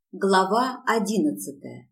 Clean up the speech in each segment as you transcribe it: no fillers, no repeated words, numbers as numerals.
Глава 11.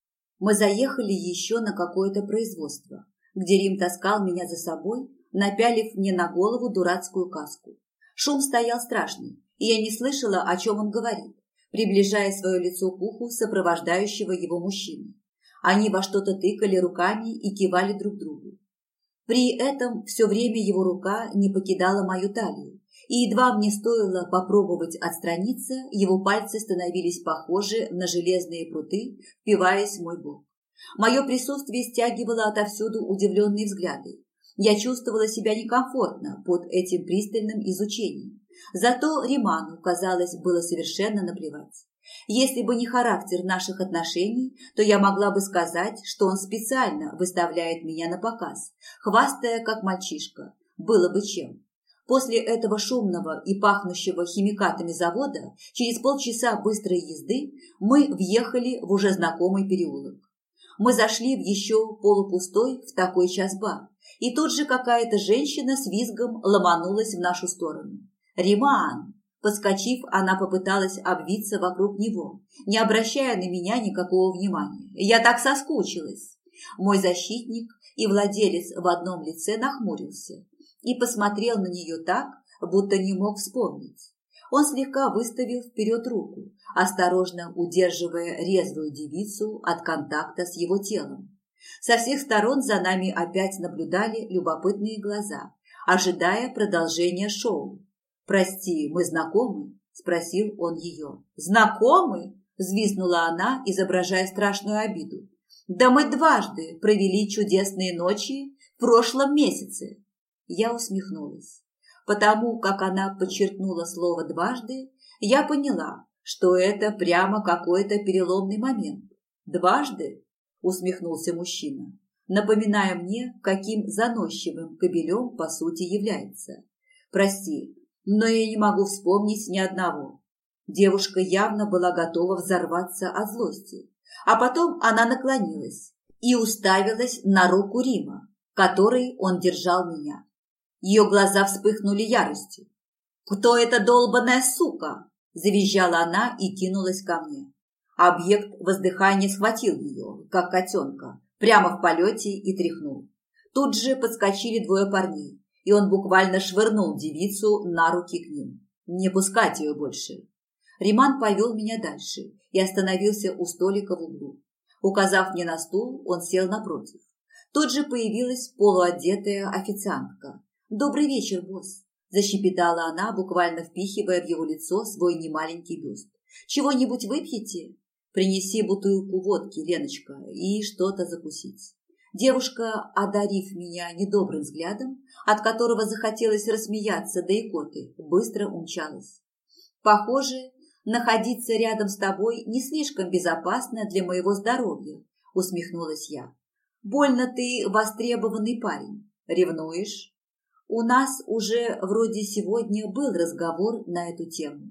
Мы заехали еще на какое-то производство, где Рим таскал меня за собой, напялив мне на голову дурацкую каску. Шум стоял страшный, и я не слышала, о чем он говорит, приближая свое лицо к уху сопровождающего его мужчины. Они во что-то тыкали руками и кивали друг другу. При этом все время его рука не покидала мою талию, и едва мне стоило попробовать отстраниться, его пальцы становились похожи на железные пруты, впиваясь в мой бок. Мое присутствие стягивало отовсюду удивленные взгляды. Я чувствовала себя некомфортно под этим пристальным изучением. Зато Риману, казалось, было совершенно наплевать. Если бы не характер наших отношений, то я могла бы сказать, что он специально выставляет меня на показ, хвастая как мальчишка. Было бы чем. После этого шумного и пахнущего химикатами завода, через полчаса быстрой езды, мы въехали в уже знакомый переулок. Мы зашли в еще полупустой в такой час бар, и тут же какая-то женщина с визгом ломанулась в нашу сторону. «Риман!» Подскочив, она попыталась обвиться вокруг него, не обращая на меня никакого внимания. «Я так соскучилась!» Мой защитник и владелец в одном лице нахмурился и посмотрел на нее так, будто не мог вспомнить. Он слегка выставил вперед руку, осторожно удерживая резвую девицу от контакта с его телом. Со всех сторон за нами опять наблюдали любопытные глаза, ожидая продолжения шоу. «Прости, мы знакомы?» – спросил он ее. «Знакомы?» – взвизгнула она, изображая страшную обиду. «Да мы дважды провели чудесные ночи в прошлом месяце». Я усмехнулась. Потому как она подчеркнула слово «дважды», я поняла, что это прямо какой-то переломный момент. «Дважды?» – усмехнулся мужчина, напоминая мне, каким заносчивым кобелем по сути является. «Прости, но я не могу вспомнить ни одного». Девушка явно была готова взорваться от злости, а потом она наклонилась и уставилась на руку Рима, которой он держал меня. Ее глаза вспыхнули яростью. «Кто эта долбаная сука?» – завизжала она и кинулась ко мне. Объект воздыхания схватил ее, как котенка, прямо в полете и тряхнул. Тут же подскочили двое парней, и он буквально швырнул девицу на руки к ним. Не пускать ее больше. Риман повел меня дальше и остановился у столика в углу. Указав мне на стул, он сел напротив. Тут же появилась полуодетая официантка. «Добрый вечер, босс», – защебетала она, буквально впихивая в его лицо свой немаленький бюст. «Чего-нибудь выпьете? Принеси бутылку водки, Леночка, и что-то закусить». Девушка, одарив меня недобрым взглядом, от которого захотелось рассмеяться до икоты, быстро умчалась. «Похоже, находиться рядом с тобой не слишком безопасно для моего здоровья», – усмехнулась я. «Больно ты востребованный парень. Ревнуешь?» У нас уже вроде сегодня был разговор на эту тему.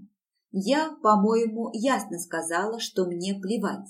Я, по-моему, ясно сказала, что мне плевать.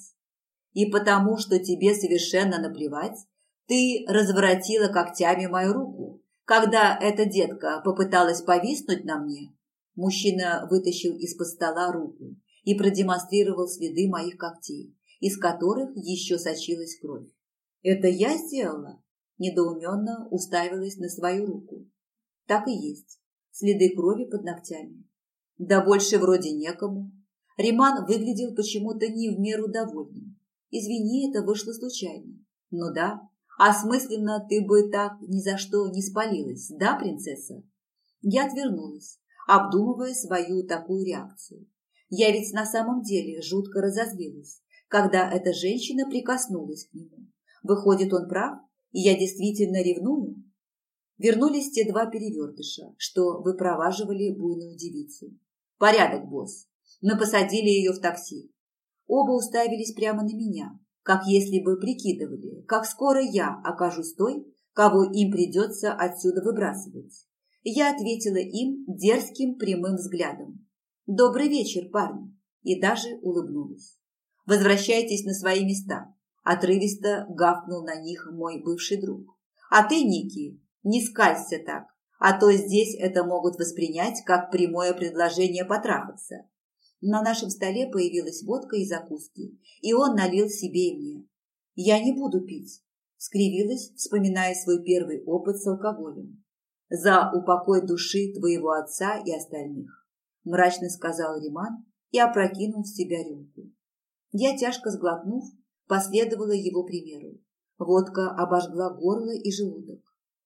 И потому, что тебе совершенно наплевать, ты разворотила когтями мою руку, когда эта детка попыталась повиснуть на мне. Мужчина вытащил из-под стола руку и продемонстрировал следы моих когтей, из которых еще сочилась кровь. «Это я сделала?» Недоуменно уставилась на свою руку. Так и есть. Следы крови под ногтями. Да больше вроде некому. Риман выглядел почему-то не в меру довольным. Извини, это вышло случайно. Ну да, осмысленно ты бы так ни за что не спалилась, да, принцесса? Я отвернулась, обдумывая свою такую реакцию. Я ведь на самом деле жутко разозлилась, когда эта женщина прикоснулась к нему. Выходит, он прав, и я действительно ревную? Вернулись те два перевертыша, что выпроваживали буйную девицу. «Порядок, босс». Мы посадили ее в такси. Оба уставились прямо на меня, как если бы прикидывали, как скоро я окажусь той, кого им придется отсюда выбрасывать. Я ответила им дерзким прямым взглядом. «Добрый вечер, парни», и даже улыбнулась. «Возвращайтесь на свои места», – отрывисто гавкнул на них мой бывший друг. «А ты, Ники, не скалься так, а то здесь это могут воспринять как прямое предложение потрахаться». На нашем столе появилась водка и закуски, и он налил себе и мне. «Я не буду пить», – скривилась, вспоминая свой первый опыт с алкоголем. «За упокой души твоего отца и остальных», – мрачно сказал Риман и опрокинул в себя рюмку. Я, тяжко сглотнув, последовала его примеру. Водка обожгла горло и желудок.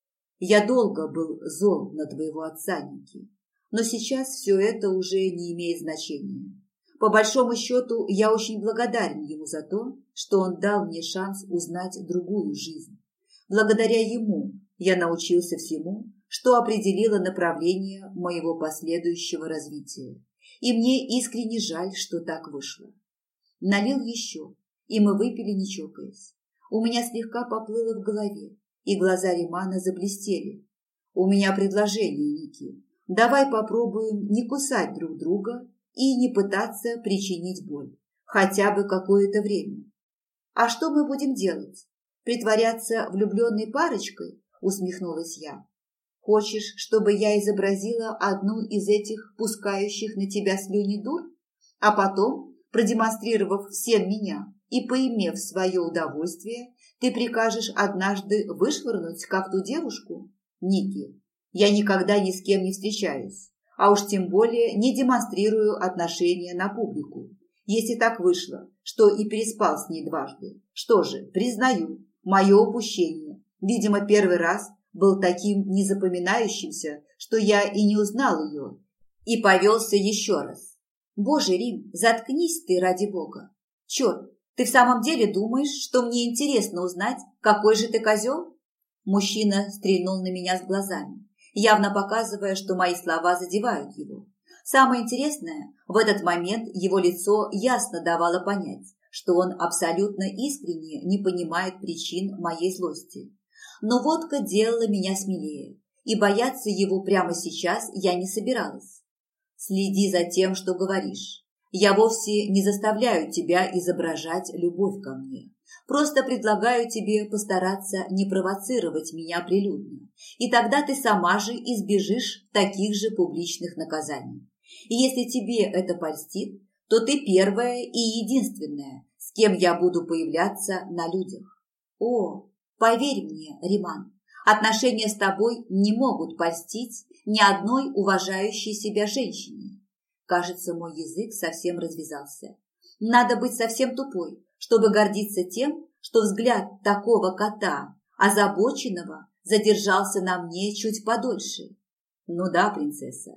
«Я долго был зол на твоего отца, Ники, но сейчас все это уже не имеет значения. По большому счету, я очень благодарен ему за то, что он дал мне шанс узнать другую жизнь. Благодаря ему я научился всему, что определило направление моего последующего развития. И мне искренне жаль, что так вышло». Налил еще, и мы выпили, не чокаясь. У меня слегка поплыло в голове, и глаза Римана заблестели. «У меня предложение, Ники. Давай попробуем не кусать друг друга и не пытаться причинить боль. Хотя бы какое-то время». «А что мы будем делать? Притворяться влюбленной парочкой?» – усмехнулась я. «Хочешь, чтобы я изобразила одну из этих пускающих на тебя слюни дур, а потом, продемонстрировав всем меня и поимев свое удовольствие, ты прикажешь однажды вышвырнуть как ту девушку? Ники, я никогда ни с кем не встречаюсь, а уж тем более не демонстрирую отношения на публику. Если так вышло, что и переспал с ней дважды, что же, признаю, мое упущение. Видимо, первый раз был таким незапоминающимся, что я и не узнал ее, и повелся еще раз. Боже, Рим, заткнись ты, ради бога. Черт, ты в самом деле думаешь, что мне интересно узнать, какой же ты козел? Мужчина стрельнул на меня с глазами, явно показывая, что мои слова задевают его. Самое интересное, в этот момент его лицо ясно давало понять, что он абсолютно искренне не понимает причин моей злости. Но водка делала меня смелее, и бояться его прямо сейчас я не собиралась. «Следи за тем, что говоришь. Я вовсе не заставляю тебя изображать любовь ко мне. Просто предлагаю тебе постараться не провоцировать меня прилюдно, и тогда ты сама же избежишь таких же публичных наказаний. И если тебе это польстит, то ты первая и единственная, с кем я буду появляться на людях. О, поверь мне, Риман, отношения с тобой не могут польстить ни одной уважающей себя женщине». Кажется, мой язык совсем развязался. Надо быть совсем тупой, чтобы гордиться тем, что взгляд такого кота, озабоченного, задержался на мне чуть подольше. Ну да, принцесса,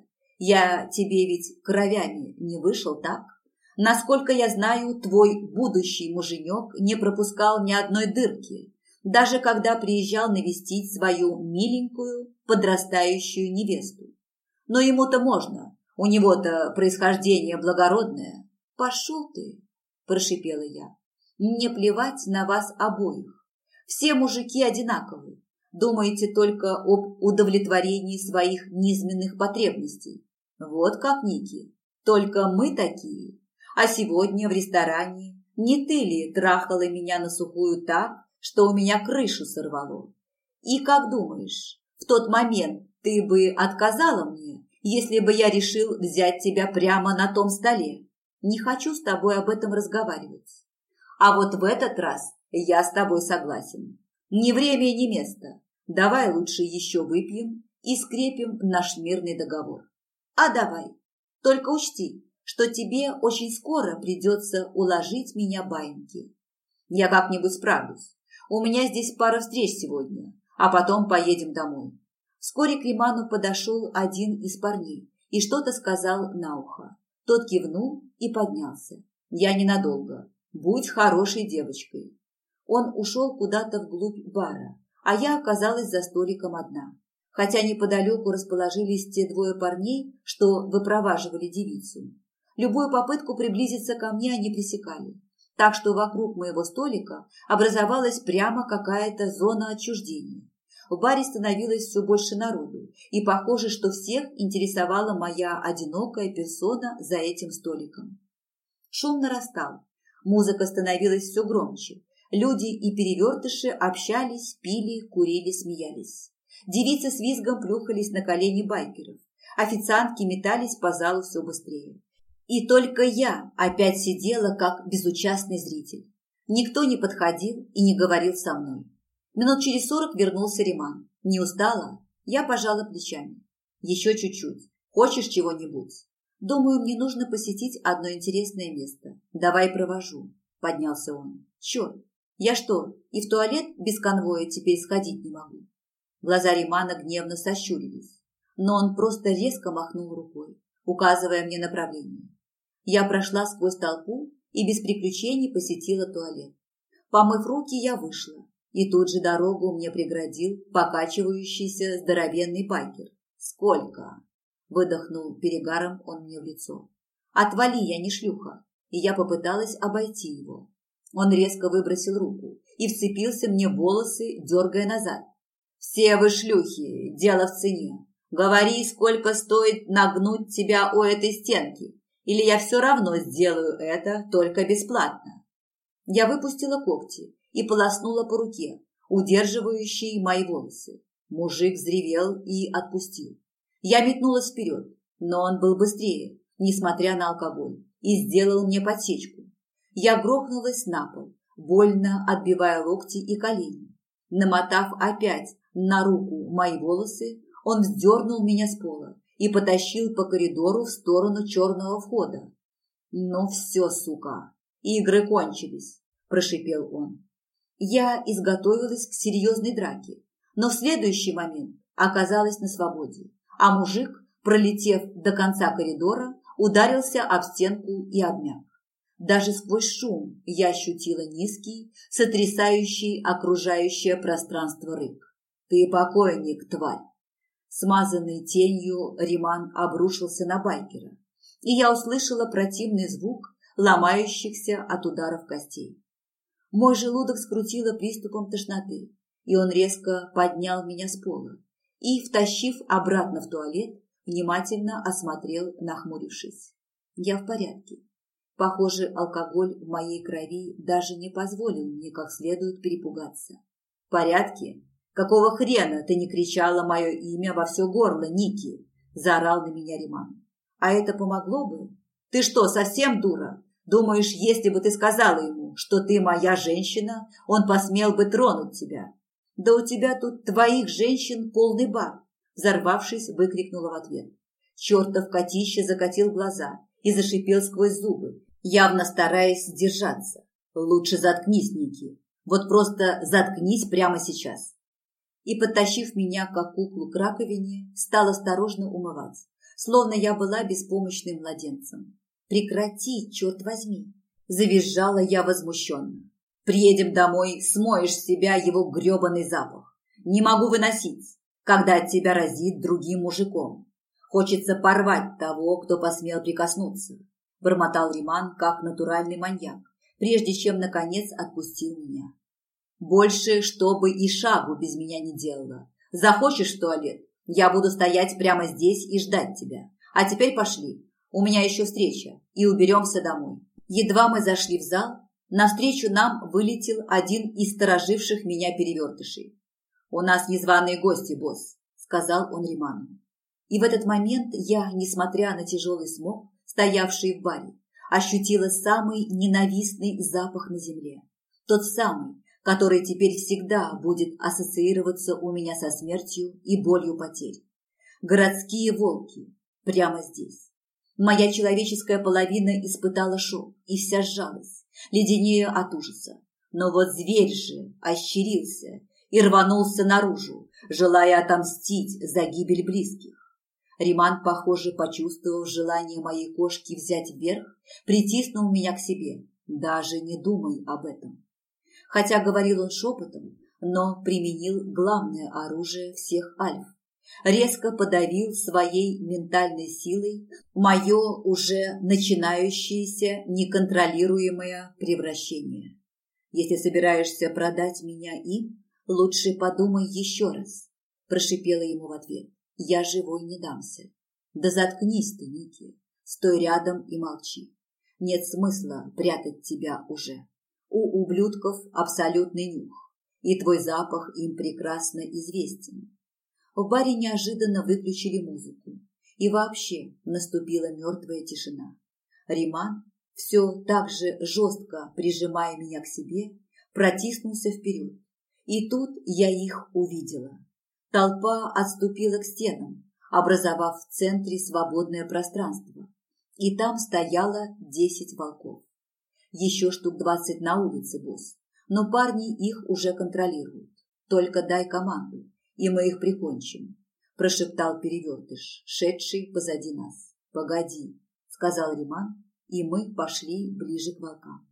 я тебе ведь кровями не вышел, так? Насколько я знаю, твой будущий муженек не пропускал ни одной дырки, даже когда приезжал навестить свою миленькую подрастающую невесту. Но ему-то можно, у него-то происхождение благородное. «Пошел ты», – прошипела я, – «мне плевать на вас обоих. Все мужики одинаковы. Думаете только об удовлетворении своих низменных потребностей. Вот как, Ники, только мы такие. А сегодня в ресторане не ты ли трахала меня на сухую так, что у меня крышу сорвало? И как думаешь, в тот момент ты бы отказала мне, если бы я решил взять тебя прямо на том столе? Не хочу с тобой об этом разговаривать. А вот в этот раз я с тобой согласен. Ни время, ни место. Давай лучше еще выпьем и скрепим наш мирный договор. А давай. Только учти, что тебе очень скоро придется уложить меня баиньки. Я как-нибудь справлюсь. У меня здесь пара встреч сегодня, а потом поедем домой. Вскоре к Риману подошел один из парней и что-то сказал на ухо. Тот кивнул и поднялся. Я ненадолго. Будь хорошей девочкой. Он ушел куда-то вглубь бара, а я оказалась за столиком одна. Хотя неподалеку расположились те двое парней, что выпроваживали девицу. Любую попытку приблизиться ко мне они пресекали. Так что вокруг моего столика образовалась прямо какая-то зона отчуждения. В баре становилось все больше народу, и похоже, что всех интересовала моя одинокая персона за этим столиком. Шум нарастал, музыка становилась все громче. Люди и перевертыши общались, пили, курили, смеялись. Девицы с визгом плюхались на колени байкеров. Официантки метались по залу все быстрее. И только я опять сидела, как безучастный зритель. Никто не подходил и не говорил со мной. Минут через 40 вернулся Риман. Не устала? Я пожала плечами. Еще чуть-чуть. Хочешь чего-нибудь? Думаю, мне нужно посетить одно интересное место. Давай провожу. Поднялся он. Черт, я что, и в туалет без конвоя теперь сходить не могу? Глаза Римана гневно сощурились, но он просто резко махнул рукой, указывая мне направление. Я прошла сквозь толпу и без приключений посетила туалет. Помыв руки, я вышла, и тут же дорогу мне преградил покачивающийся здоровенный байкер. «Сколько?» – выдохнул перегаром он мне в лицо. «Отвали, я не шлюха!» И я попыталась обойти его. Он резко выбросил руку и вцепился мне в волосы, дергая назад. «Все вы шлюхи, дело в цене. Говори, сколько стоит нагнуть тебя у этой стенки, или я все равно сделаю это только бесплатно». Я выпустила когти и полоснула по руке, удерживающей мои волосы. Мужик взревел и отпустил. Я метнулась вперед, но он был быстрее, несмотря на алкоголь, и сделал мне подсечку. Я грохнулась на пол, больно отбивая локти и колени. Намотав опять на руку мои волосы, он вздернул меня с пола и потащил по коридору в сторону черного входа. «Ну все, сука, игры кончились», – прошипел он. Я изготовилась к серьезной драке, но в следующий момент оказалась на свободе, а мужик, пролетев до конца коридора, ударился об стенку и обмяк. Даже сквозь шум я ощутила низкий, сотрясающий окружающее пространство рык. «Ты покойник, тварь!» Смазанный тенью Риман обрушился на байкера, и я услышала противный звук ломающихся от ударов костей. Мой желудок скрутило приступом тошноты, и он резко поднял меня с пола и, втащив обратно в туалет, внимательно осмотрел, нахмурившись. Я в порядке. Похоже, алкоголь в моей крови даже не позволил мне как следует перепугаться. «В порядке? Какого хрена ты не кричала мое имя во все горло, Ники?» – заорал на меня Риман. «А это помогло бы? Ты что, совсем дура? Думаешь, если бы ты сказала ему, что ты моя женщина, он посмел бы тронуть тебя? Да у тебя тут твоих женщин полный бар!» Взорвавшись, выкрикнула в ответ. Чертов котище закатил глаза и зашипел сквозь зубы, явно стараясь сдержаться. «Лучше заткнись, Ники. Вот просто заткнись прямо сейчас». И, подтащив меня, как куклу к раковине, стал осторожно умывать, словно я была беспомощным младенцем. «Прекрати, черт возьми!» – завизжала я возмущенно. «Приедем домой, смоешь с себя его гребаный запах. Не могу выносить, когда от тебя разит другим мужиком. Хочется порвать того, кто посмел прикоснуться», – бормотал Риман, как натуральный маньяк, прежде чем, наконец, отпустил меня. «Больше, чтобы и шагу без меня не делала. Захочешь в туалет? Я буду стоять прямо здесь и ждать тебя. А теперь пошли. У меня еще встреча, и уберемся домой». Едва мы зашли в зал, навстречу нам вылетел один из стороживших меня перевертышей. «У нас незваные гости, босс», – сказал он Риману. И в этот момент я, несмотря на тяжелый смог, стоявший в баре, ощутила самый ненавистный запах на земле. Тот самый, который теперь всегда будет ассоциироваться у меня со смертью и болью потерь. Городские волки. Прямо здесь. Моя человеческая половина испытала шок и вся сжалась, леденея от ужаса. Но вот зверь же ощерился и рванулся наружу, желая отомстить за гибель близких. Риман, похоже, почувствовав желание моей кошки взять вверх, притиснул меня к себе. «Даже не думай об этом». Хотя говорил он шепотом, но применил главное оружие всех альф. Резко подавил своей ментальной силой мое уже начинающееся неконтролируемое превращение. «Если собираешься продать меня им, лучше подумай еще раз», – прошипела ему в ответ. «Я живой не дамся». «Да заткнись ты, Ники, стой рядом и молчи. Нет смысла прятать тебя уже. У ублюдков абсолютный нюх, и твой запах им прекрасно известен». В баре неожиданно выключили музыку, и вообще наступила мертвая тишина. Риман, все так же жестко прижимая меня к себе, протиснулся вперед. И тут я их увидела. Толпа отступила к стенам, образовав в центре свободное пространство. И там стояло 10 волков. Еще штук 20 на улице, босс. Но парни их уже контролируют. Только дай команду, и мы их прикончим, прошептал Перевертыш, шедший позади нас. Погоди, сказал Риман, и мы пошли ближе к волкам.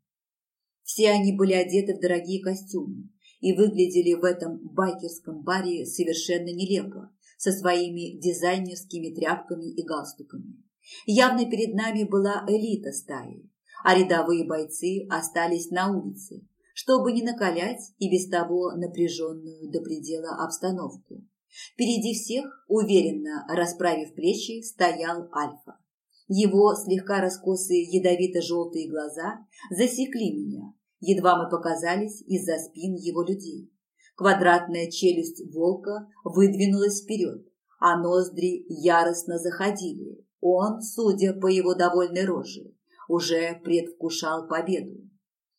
Все они были одеты в дорогие костюмы и выглядели в этом байкерском баре совершенно нелепо, со своими дизайнерскими тряпками и галстуками. Явно перед нами была элита стаи, а рядовые бойцы остались на улице, чтобы не накалять и без того напряженную до предела обстановку. Впереди всех, уверенно расправив плечи, стоял Альфа. Его слегка раскосые ядовито-желтые глаза засекли меня, едва мы показались из-за спин его людей. Квадратная челюсть волка выдвинулась вперед, а ноздри яростно заходили. Он, судя по его довольной роже, уже предвкушал победу.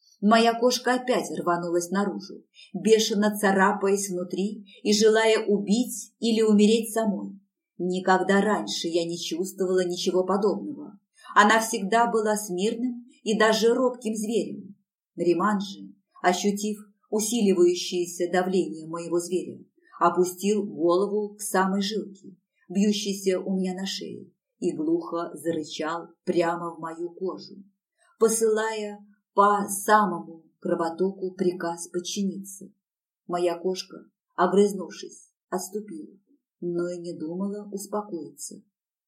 Моя кошка опять рванулась наружу, бешено царапаясь внутри и желая убить или умереть самой. Никогда раньше я не чувствовала ничего подобного. Она всегда была смирным и даже робким зверем. Риман же, ощутив усиливающееся давление моего зверя, опустил голову к самой жилке, бьющейся у меня на шее, и глухо зарычал прямо в мою кожу, посылая по самому кровотоку приказ подчиниться. Моя кошка, огрызнувшись, отступила, но и не думала успокоиться.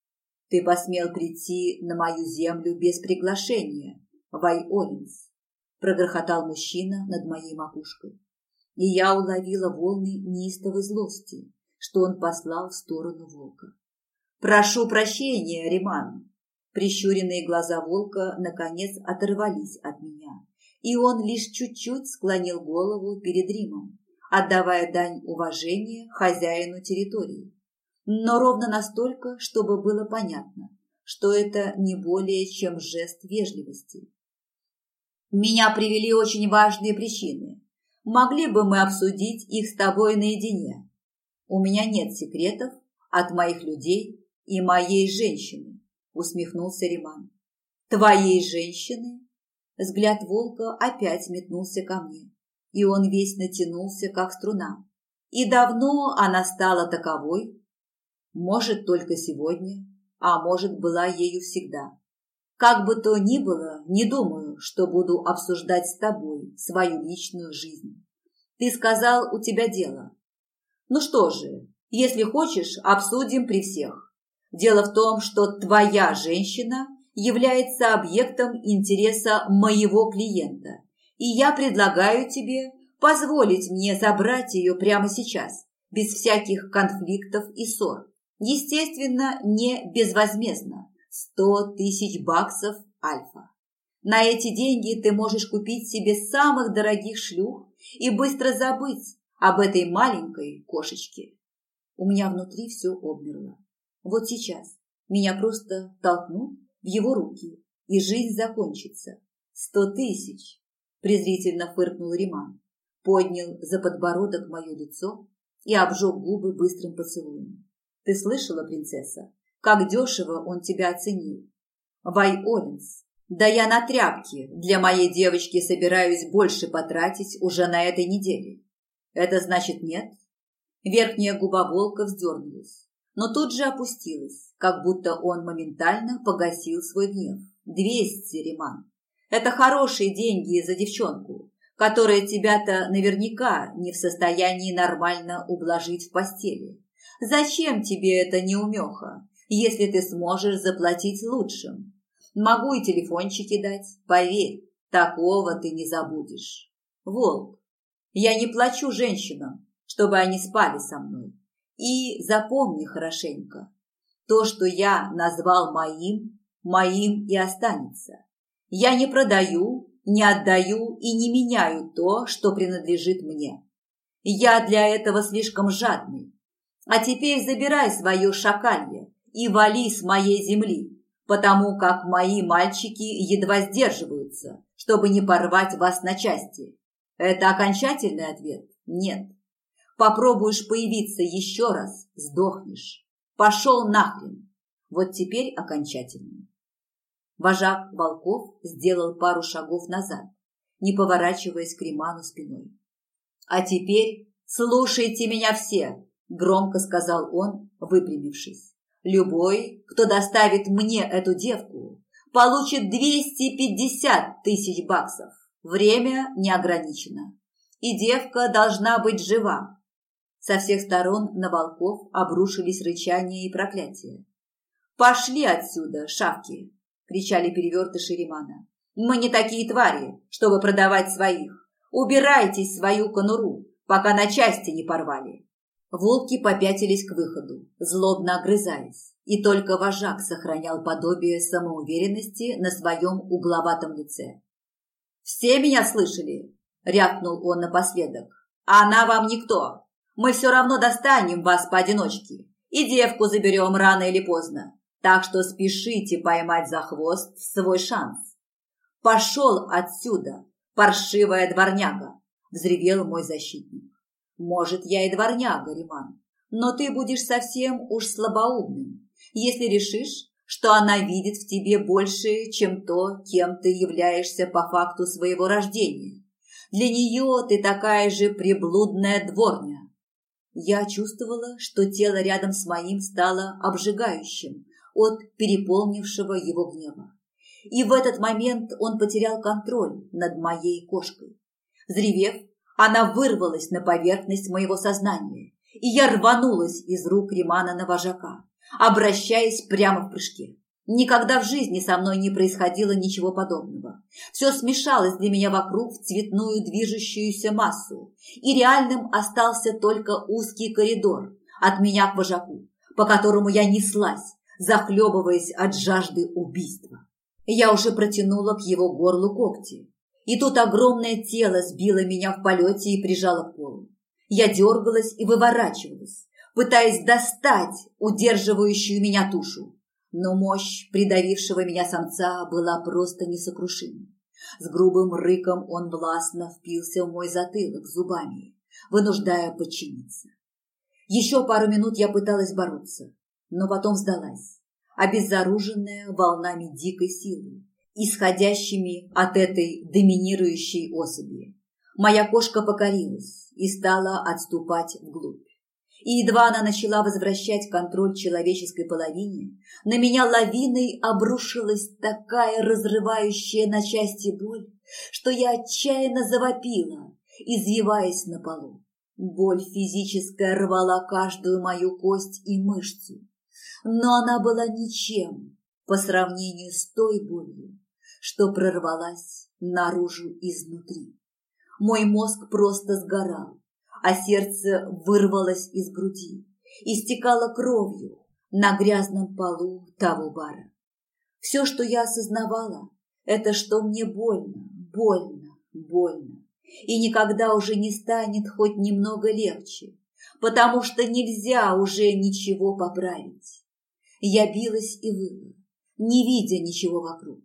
«Ты посмел прийти на мою землю без приглашения, Вай-Олинс», прогрохотал мужчина над моей макушкой. И я уловила волны неистовой злости, что он послал в сторону волка. «Прошу прощения, Риман!» Прищуренные глаза волка наконец оторвались от меня, и он лишь чуть-чуть склонил голову перед Римом, отдавая дань уважения хозяину территории. Но ровно настолько, чтобы было понятно, что это не более чем жест вежливости. «Меня привели очень важные причины. Могли бы мы обсудить их с тобой наедине? У меня нет секретов от моих людей и моей женщины», усмехнулся Риман. «Твоей женщины?» Взгляд волка опять метнулся ко мне, и он весь натянулся, как струна. «И давно она стала таковой? Может, только сегодня, а может, была ею всегда. Как бы то ни было, не думаю, что буду обсуждать с тобой свою личную жизнь. Ты сказал, у тебя дело. Ну что же, если хочешь, обсудим при всех. Дело в том, что твоя женщина является объектом интереса моего клиента, и я предлагаю тебе позволить мне забрать ее прямо сейчас, без всяких конфликтов и ссор. Естественно, не безвозмездно. 100 000 баксов, Альфа. На эти деньги ты можешь купить себе самых дорогих шлюх и быстро забыть об этой маленькой кошечке». У меня внутри все обмерло. Вот сейчас меня просто толкнут в его руки, и жизнь закончится. 100 000, презрительно фыркнул Риман, поднял за подбородок мое лицо и обжег губы быстрым поцелуем. «Ты слышала, принцесса, как дешево он тебя оценил? Вай-Олинс, да я на тряпки для моей девочки собираюсь больше потратить уже на этой неделе. Это значит нет?» Верхняя губа волка вздернулась, но тут же опустилась, как будто он моментально погасил свой гнев. 200, Риман. Это хорошие деньги за девчонку, которая тебя-то наверняка не в состоянии нормально ублажить в постели. Зачем тебе эта неумеха, если ты сможешь заплатить лучшим? Могу и телефончики дать, поверь, такого ты не забудешь. Волк, я не плачу женщинам, чтобы они спали со мной. И запомни хорошенько, то, что я назвал моим, моим и останется. Я не продаю, не отдаю и не меняю то, что принадлежит мне. Я для этого слишком жадный. А теперь забирай свое шакалье и вали с моей земли, потому как мои мальчики едва сдерживаются, чтобы не порвать вас на части. Это окончательный ответ? Нет. Попробуешь появиться еще раз, сдохнешь. Пошел нахрен. Вот теперь окончательно. Вожак волков сделал пару шагов назад, не поворачиваясь к Риману спиной. «А теперь слушайте меня все», – громко сказал он, выпрямившись. «Любой, кто доставит мне эту девку, получит 250 тысяч баксов. Время не ограничено. И девка должна быть жива». Со всех сторон на волков обрушились рычания и проклятия. «Пошли отсюда, шавки!» – кричали перевертыши Римана. «Мы не такие твари, чтобы продавать своих. Убирайтесь в свою конуру, пока на части не порвали». Волки попятились к выходу, злобно огрызаясь, и только вожак сохранял подобие самоуверенности на своем угловатом лице. «Все меня слышали?» – рявкнул он напоследок. «Она вам никто. Мы все равно достанем вас поодиночке, и девку заберем рано или поздно. Так что спешите поймать за хвост свой шанс». «Пошел отсюда, паршивая дворняга!» – взревел мой защитник. «Может, я и дворняга, Риман, но ты будешь совсем уж слабоумным, если решишь, что она видит в тебе больше, чем то, кем ты являешься по факту своего рождения. Для нее ты такая же приблудная дворня». Я чувствовала, что тело рядом с моим стало обжигающим от переполнившего его гнева. И в этот момент он потерял контроль над моей кошкой. Взревев, она вырвалась на поверхность моего сознания, и я рванулась из рук Римана на вожака, обращаясь прямо в прыжке. Никогда в жизни со мной не происходило ничего подобного. Все смешалось для меня вокруг в цветную движущуюся массу, и реальным остался только узкий коридор от меня к вожаку, по которому я неслась, захлебываясь от жажды убийства. Я уже протянула к его горлу когти, и тут огромное тело сбило меня в полете и прижало к полу. Я дергалась и выворачивалась, пытаясь достать удерживающую меня тушу. Но мощь придавившего меня самца была просто несокрушима. С грубым рыком он властно впился в мой затылок зубами, вынуждая подчиниться. Еще пару минут я пыталась бороться, но потом сдалась, обезоруженная волнами дикой силы, исходящими от этой доминирующей особи. Моя кошка покорилась и стала отступать вглубь. И едва она начала возвращать контроль человеческой половине, на меня лавиной обрушилась такая разрывающая на части боль, что я отчаянно завопила, извиваясь на полу. Боль физическая рвала каждую мою кость и мышцу, но она была ничем по сравнению с той болью, что прорвалась наружу изнутри. Мой мозг просто сгорал, а сердце вырвалось из груди, истекало кровью на грязном полу того бара. Все, что я осознавала, это что мне больно, больно, больно, и никогда уже не станет хоть немного легче, потому что нельзя уже ничего поправить. Я билась и выла, не видя ничего вокруг.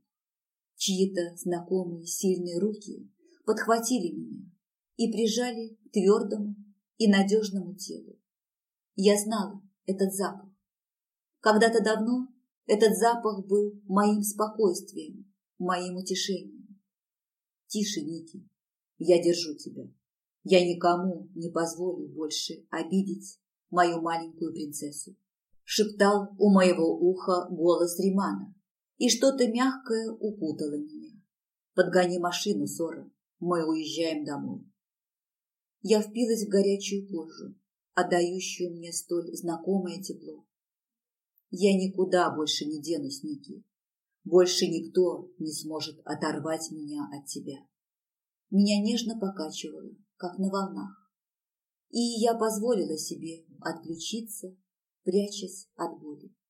Чьи-то знакомые сильные руки подхватили меня и прижали к твердому и надежному телу. Я знала этот запах. Когда-то давно этот запах был моим спокойствием, моим утешением. Тише, Ники, я держу тебя. Я никому не позволю больше обидеть мою маленькую принцессу. Шептал у моего уха голос Римана, и что-то мягкое укутало меня. Подгони машину, Сора, мы уезжаем домой. Я впилась в горячую кожу, отдающую мне столь знакомое тепло. Я никуда больше не денусь, Ники. Больше никто не сможет оторвать меня от тебя. Меня нежно покачивало, как на волнах, и я позволила себе отключиться, прячась от боли.